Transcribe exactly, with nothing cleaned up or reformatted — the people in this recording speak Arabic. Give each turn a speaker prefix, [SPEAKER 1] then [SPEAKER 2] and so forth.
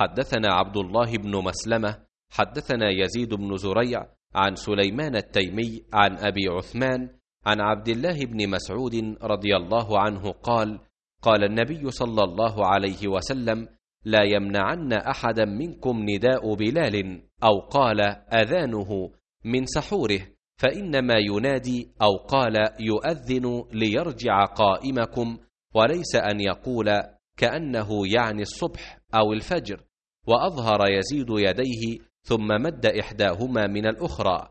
[SPEAKER 1] حدثنا عبد الله بن مسلمة حدثنا يزيد بن زريع عن سليمان التيمي عن أبي عثمان عن عبد الله بن مسعود رضي الله عنه قال: قال النبي صلى الله عليه وسلم: لا يمنعن أحدا منكم نداء بلال أو قال أذانه من سحوره، فإنما ينادي أو قال يؤذن ليرجع قائمكم، وليس أن يقول كأنه يعني الصبح أو الفجر. وأظهر يزيد يديه ثم مد إحداهما من الأخرى،